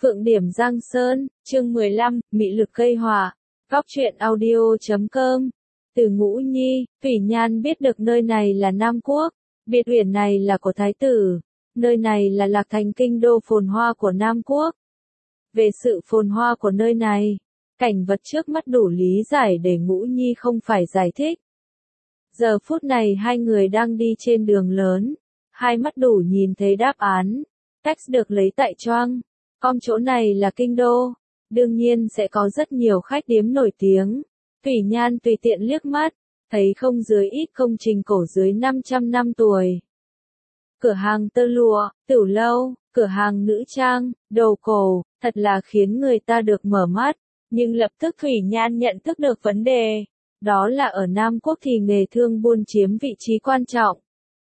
Phượng Điểm Giang Sơn, chương 15, Mị lực gây họa. Góc truyện audio.com. Từ Ngũ Nhi, Thủy Nhan biết được nơi này là Nam Quốc, biệt uyển này là của Thái tử, nơi này là Lạc Thành kinh đô phồn hoa của Nam Quốc. Về sự phồn hoa của nơi này, cảnh vật trước mắt đủ lý giải để Ngũ Nhi không phải giải thích. Giờ phút này hai người đang đi trên đường lớn, hai mắt đủ nhìn thấy đáp án, text được lấy tại Choang. Chỗ này là kinh đô, đương nhiên sẽ có rất nhiều khách điếm nổi tiếng. Thủy Nhan tùy tiện liếc mắt, thấy không dưới ít công trình cổ dưới 500 năm tuổi. Cửa hàng tơ lụa, tửu lâu, cửa hàng nữ trang, đồ cổ, thật là khiến người ta được mở mắt. Nhưng lập tức Thủy Nhan nhận thức được vấn đề, đó là ở Nam Quốc thì nghề thương buôn chiếm vị trí quan trọng.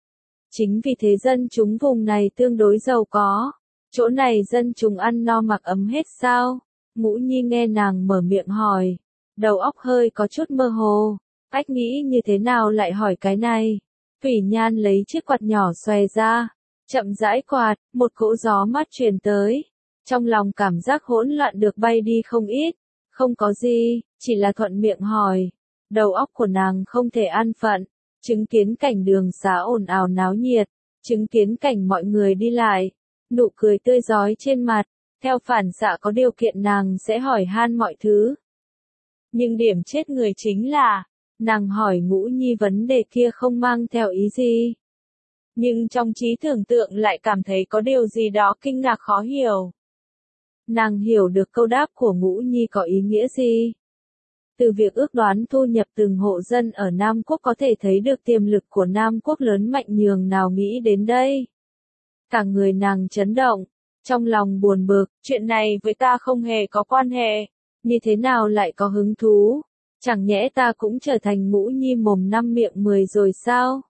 Chính vì thế dân chúng vùng này tương đối giàu có. Chỗ này dân chúng ăn no mặc ấm hết sao? Ngũ Nhi nghe nàng mở miệng hỏi. Đầu óc hơi có chút mơ hồ. Ách nghĩ như thế nào lại hỏi cái này? Thủy Nhan lấy chiếc quạt nhỏ xòe ra. Chậm rãi quạt, một cỗ gió mát truyền tới. Trong lòng cảm giác hỗn loạn được bay đi không ít. Không có gì, chỉ là thuận miệng hỏi. Đầu óc của nàng không thể an phận. Chứng kiến cảnh đường xá ồn ào náo nhiệt. Chứng kiến cảnh mọi người đi lại. Nụ cười tươi rói trên mặt, theo phản xạ có điều kiện nàng sẽ hỏi han mọi thứ. Nhưng điểm chết người chính là, nàng hỏi Ngũ Nhi vấn đề kia không mang theo ý gì. Nhưng trong trí tưởng tượng lại cảm thấy có điều gì đó kinh ngạc khó hiểu. Nàng hiểu được câu đáp của Ngũ Nhi có ý nghĩa gì. Từ việc ước đoán thu nhập từng hộ dân ở Nam Quốc có thể thấy được tiềm lực của Nam Quốc lớn mạnh nhường nào nghĩ đến đây. Cả người nàng chấn động, trong lòng buồn bực, chuyện này với ta không hề có quan hệ, như thế nào lại có hứng thú, chẳng nhẽ ta cũng trở thành Ngũ Nhi mồm năm miệng 10 rồi sao?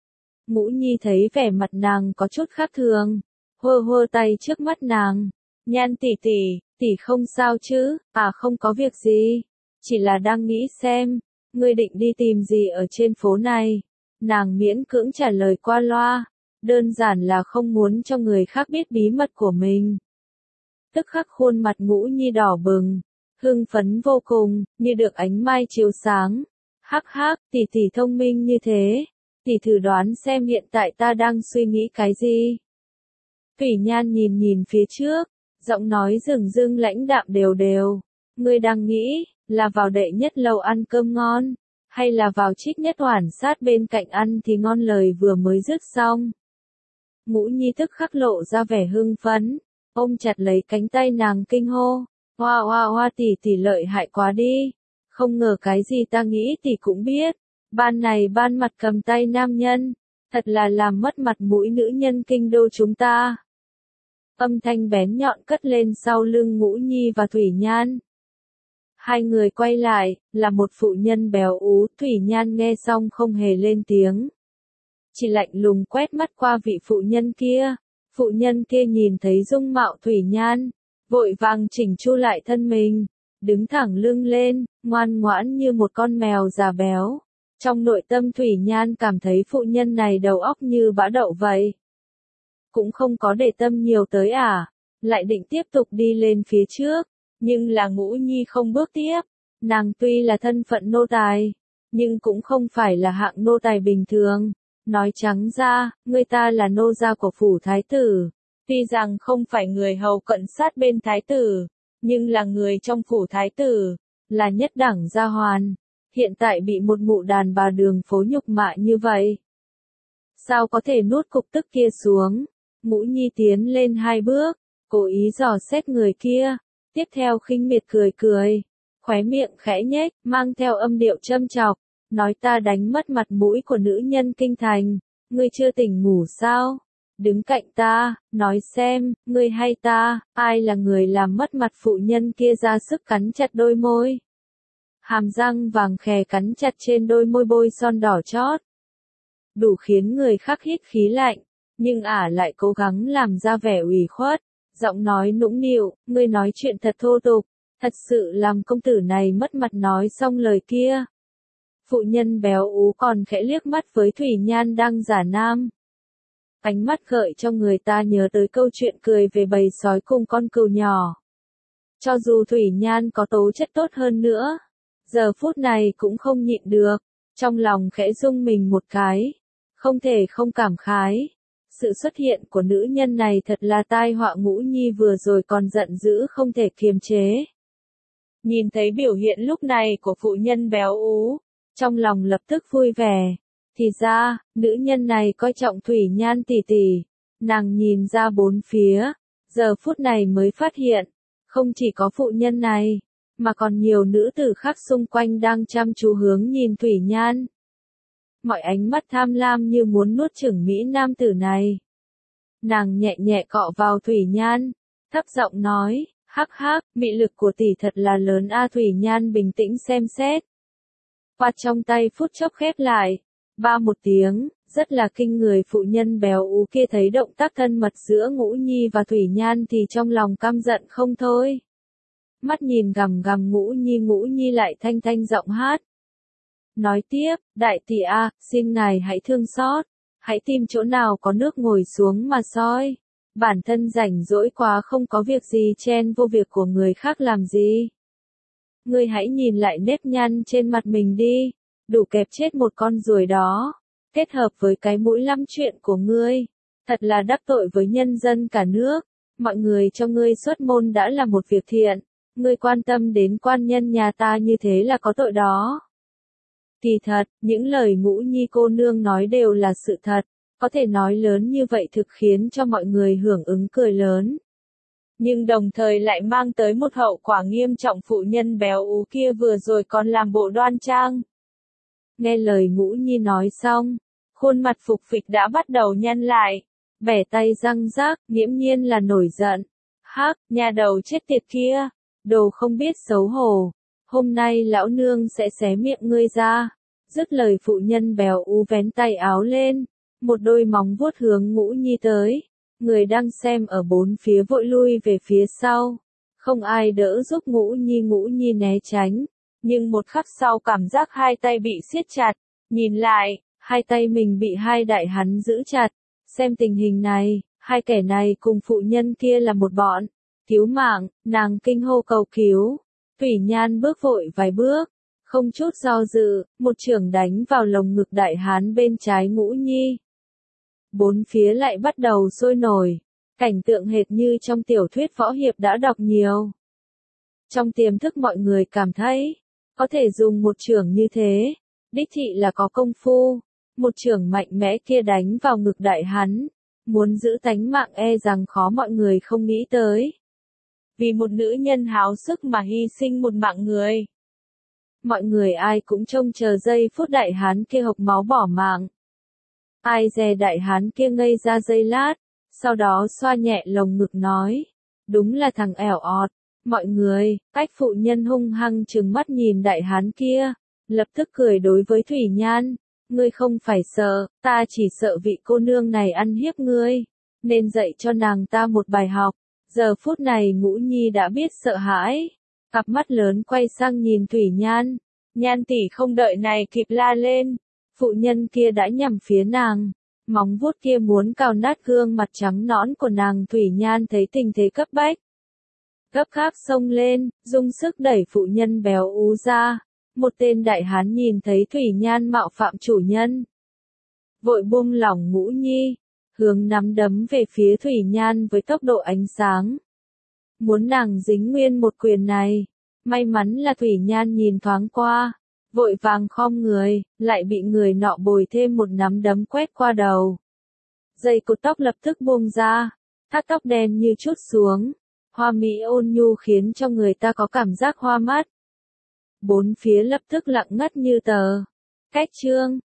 Ngũ Nhi thấy vẻ mặt nàng có chút khác thường, hơ hơ tay trước mắt nàng, Nhan tỷ tỷ không sao chứ, không có việc gì, chỉ là đang nghĩ xem, ngươi định đi tìm gì ở trên phố này, nàng miễn cưỡng trả lời qua loa. Đơn giản là không muốn cho người khác biết bí mật của mình. Tức khắc khuôn mặt Ngũ Nhi đỏ bừng, hưng phấn vô cùng, như được ánh mai chiếu sáng. Hắc hắc, tỷ thông minh như thế, tỷ thử đoán xem hiện tại ta đang suy nghĩ cái gì. Thủy Nhan nhìn phía trước, giọng nói dửng dưng lãnh đạm đều. Ngươi đang nghĩ, là vào đệ nhất lầu ăn cơm ngon, hay là vào Trích Nhất Hoản sát bên cạnh ăn thì ngon, lời vừa mới dứt xong. Ngũ Nhi tức khắc lộ ra vẻ hưng phấn, ôm chặt lấy cánh tay nàng kinh hô, hoa tỷ lợi hại quá đi, không ngờ cái gì ta nghĩ tỷ cũng biết, ban này ban mặt cầm tay nam nhân, thật là làm mất mặt mũi nữ nhân kinh đô chúng ta. Âm thanh bén nhọn cất lên sau lưng Ngũ Nhi và Thủy Nhan. Hai người quay lại, là một phụ nhân béo ú, Thủy Nhan nghe xong không hề lên tiếng. Chỉ lạnh lùng quét mắt qua vị phụ nhân kia. Phụ nhân kia nhìn thấy dung mạo Thủy Nhan, vội vàng chỉnh chu lại thân mình, đứng thẳng lưng lên, ngoan ngoãn như một con mèo già béo. Trong nội tâm Thủy Nhan cảm thấy phụ nhân này đầu óc như bã đậu vậy. Cũng không có để tâm nhiều tới lại định tiếp tục đi lên phía trước, nhưng là Ngũ Nhi không bước tiếp. Nàng tuy là thân phận nô tài, nhưng cũng không phải là hạng nô tài bình thường. Nói trắng ra, người ta là nô gia của phủ thái tử. Tuy rằng không phải người hầu cận sát bên thái tử, nhưng là người trong phủ thái tử, là nhất đẳng gia hoàn. Hiện tại bị một mụ đàn bà đường phố nhục mạ như vậy. Sao có thể nuốt cục tức kia xuống? Ngũ Nhi tiến lên 2 bước, cố ý dò xét người kia. Tiếp theo khinh miệt cười, khóe miệng khẽ nhếch, mang theo âm điệu châm chọc. Nói ta đánh mất mặt mũi của nữ nhân kinh thành, ngươi chưa tỉnh ngủ sao? Đứng cạnh ta, nói xem, ngươi hay ta, ai là người làm mất mặt? Phụ nhân kia ra sức cắn chặt đôi môi. Hàm răng vàng khè cắn chặt trên đôi môi bôi son đỏ chót. Đủ khiến người khác hít khí lạnh, nhưng lại cố gắng làm ra vẻ ủy khuất, giọng nói nũng nịu, ngươi nói chuyện thật thô tục, thật sự làm công tử này mất mặt. Nói xong lời kia. Phụ nhân béo ú còn khẽ liếc mắt với Thủy Nhan đang giả nam. ánh mắt gợi cho người ta nhớ tới câu chuyện cười về bầy sói cùng con cừu nhỏ. Cho dù Thủy Nhan có tố chất tốt hơn nữa, giờ phút này cũng không nhịn được, trong lòng khẽ rung mình một cái, không thể không cảm khái. Sự xuất hiện của nữ nhân này thật là tai họa. Ngũ Nhi vừa rồi còn giận dữ không thể kiềm chế. Nhìn thấy biểu hiện lúc này của phụ nhân béo ú, trong lòng lập tức vui vẻ. Thì ra, nữ nhân này coi trọng Thủy Nhan tỷ tỷ. Nàng nhìn ra bốn phía, giờ phút này mới phát hiện, không chỉ có phụ nhân này, mà còn nhiều nữ tử khác xung quanh đang chăm chú hướng nhìn Thủy Nhan. Mọi ánh mắt tham lam như muốn nuốt chửng mỹ nam tử này. Nàng nhẹ nhẹ cọ vào Thủy Nhan, thấp giọng nói, hắc hắc, mị lực của tỷ thật là lớn a. Thủy Nhan bình tĩnh xem xét. Quạt trong tay phút chốc khép lại, ba một tiếng, rất là kinh người. Phụ nhân béo ú kia thấy động tác thân mật giữa Ngũ Nhi và Thủy Nhan thì trong lòng căm giận không thôi. Mắt nhìn gằm gằm Ngũ Nhi lại thanh thanh giọng hát. Nói tiếp, đại tỷ a, xin ngài hãy thương xót, hãy tìm chỗ nào có nước ngồi xuống mà soi. Bản thân rảnh rỗi quá không có việc gì chen vô việc của người khác làm gì. Ngươi hãy nhìn lại nếp nhăn trên mặt mình đi, đủ kẹp chết một con ruồi đó. Kết hợp với cái mũi lăm chuyện của ngươi, thật là đắc tội với nhân dân cả nước. Mọi người cho ngươi xuất môn đã là một việc thiện, ngươi quan tâm đến quan nhân nhà ta như thế là có tội đó. Kỳ thật, những lời Ngũ Nhi cô nương nói đều là sự thật, có thể nói lớn như vậy thực khiến cho mọi người hưởng ứng cười lớn. Nhưng đồng thời lại mang tới một hậu quả nghiêm trọng. Phụ nhân béo ú kia vừa rồi còn làm bộ đoan trang. Nghe lời Ngũ Nhi nói xong, khuôn mặt Phục Phịch đã bắt đầu nhăn lại, bẻ tay răng rác, nghiễm nhiên là nổi giận. Hắc, nhà đầu chết tiệt kia, đồ không biết xấu hổ, hôm nay lão nương sẽ xé miệng ngươi ra. Dứt lời phụ nhân béo ú vén tay áo lên, một đôi móng vuốt hướng Ngũ Nhi tới. Người đang xem ở bốn phía vội lui về phía sau, không ai đỡ giúp Ngũ Nhi né tránh. Nhưng một khắc sau cảm giác hai tay bị siết chặt, nhìn lại, hai tay mình bị hai đại hắn giữ chặt. Xem tình hình này, hai kẻ này cùng phụ nhân kia là một bọn. Cứu mạng, nàng kinh hô cầu cứu. Thủy Nhan bước vội vài bước, không chút do dự, một chưởng đánh vào lồng ngực đại hán bên trái Ngũ Nhi. Bốn phía lại bắt đầu sôi nổi, cảnh tượng hệt như trong tiểu thuyết võ hiệp đã đọc nhiều. Trong tiềm thức mọi người cảm thấy, có thể dùng một chưởng như thế, đích thị là có công phu. Một chưởng mạnh mẽ kia đánh vào ngực đại hán, muốn giữ tánh mạng e rằng khó mọi người không nghĩ tới. Vì một nữ nhân háo sức mà hy sinh một mạng người. Mọi người ai cũng trông chờ giây phút đại hán kia hộc máu bỏ mạng. Ai dè đại hán kia ngây ra giây lát, sau đó xoa nhẹ lồng ngực nói, đúng là thằng ẻo ọt. Mọi người, cách phụ nhân hung hăng trừng mắt nhìn đại hán kia, lập tức cười đối với Thủy Nhan, ngươi không phải sợ, ta chỉ sợ vị cô nương này ăn hiếp ngươi, nên dạy cho nàng ta một bài học. Giờ phút này Ngũ Nhi đã biết sợ hãi, cặp mắt lớn quay sang nhìn Thủy Nhan, Nhan tỷ không đợi này kịp la lên, phụ nhân kia đã nhằm phía nàng, móng vuốt kia muốn cào nát gương mặt trắng nõn của nàng. Thủy Nhan thấy tình thế cấp bách, gấp gáp xông lên, dùng sức đẩy phụ nhân béo ú ra. Một tên đại hán nhìn thấy Thủy Nhan mạo phạm chủ nhân, vội buông lỏng Ngũ Nhi, hướng nắm đấm về phía Thủy Nhan với tốc độ ánh sáng, muốn nàng dính nguyên một quyền này. May mắn là Thủy Nhan nhìn thoáng qua, vội vàng khom người, lại bị người nọ bồi thêm một nắm đấm quét qua đầu. Dây cột tóc lập tức buông ra, thắt tóc đen như trút xuống, hoa mỹ ôn nhu khiến cho người ta có cảm giác hoa mắt. Bốn phía lập tức lặng ngắt như tờ. Cách chương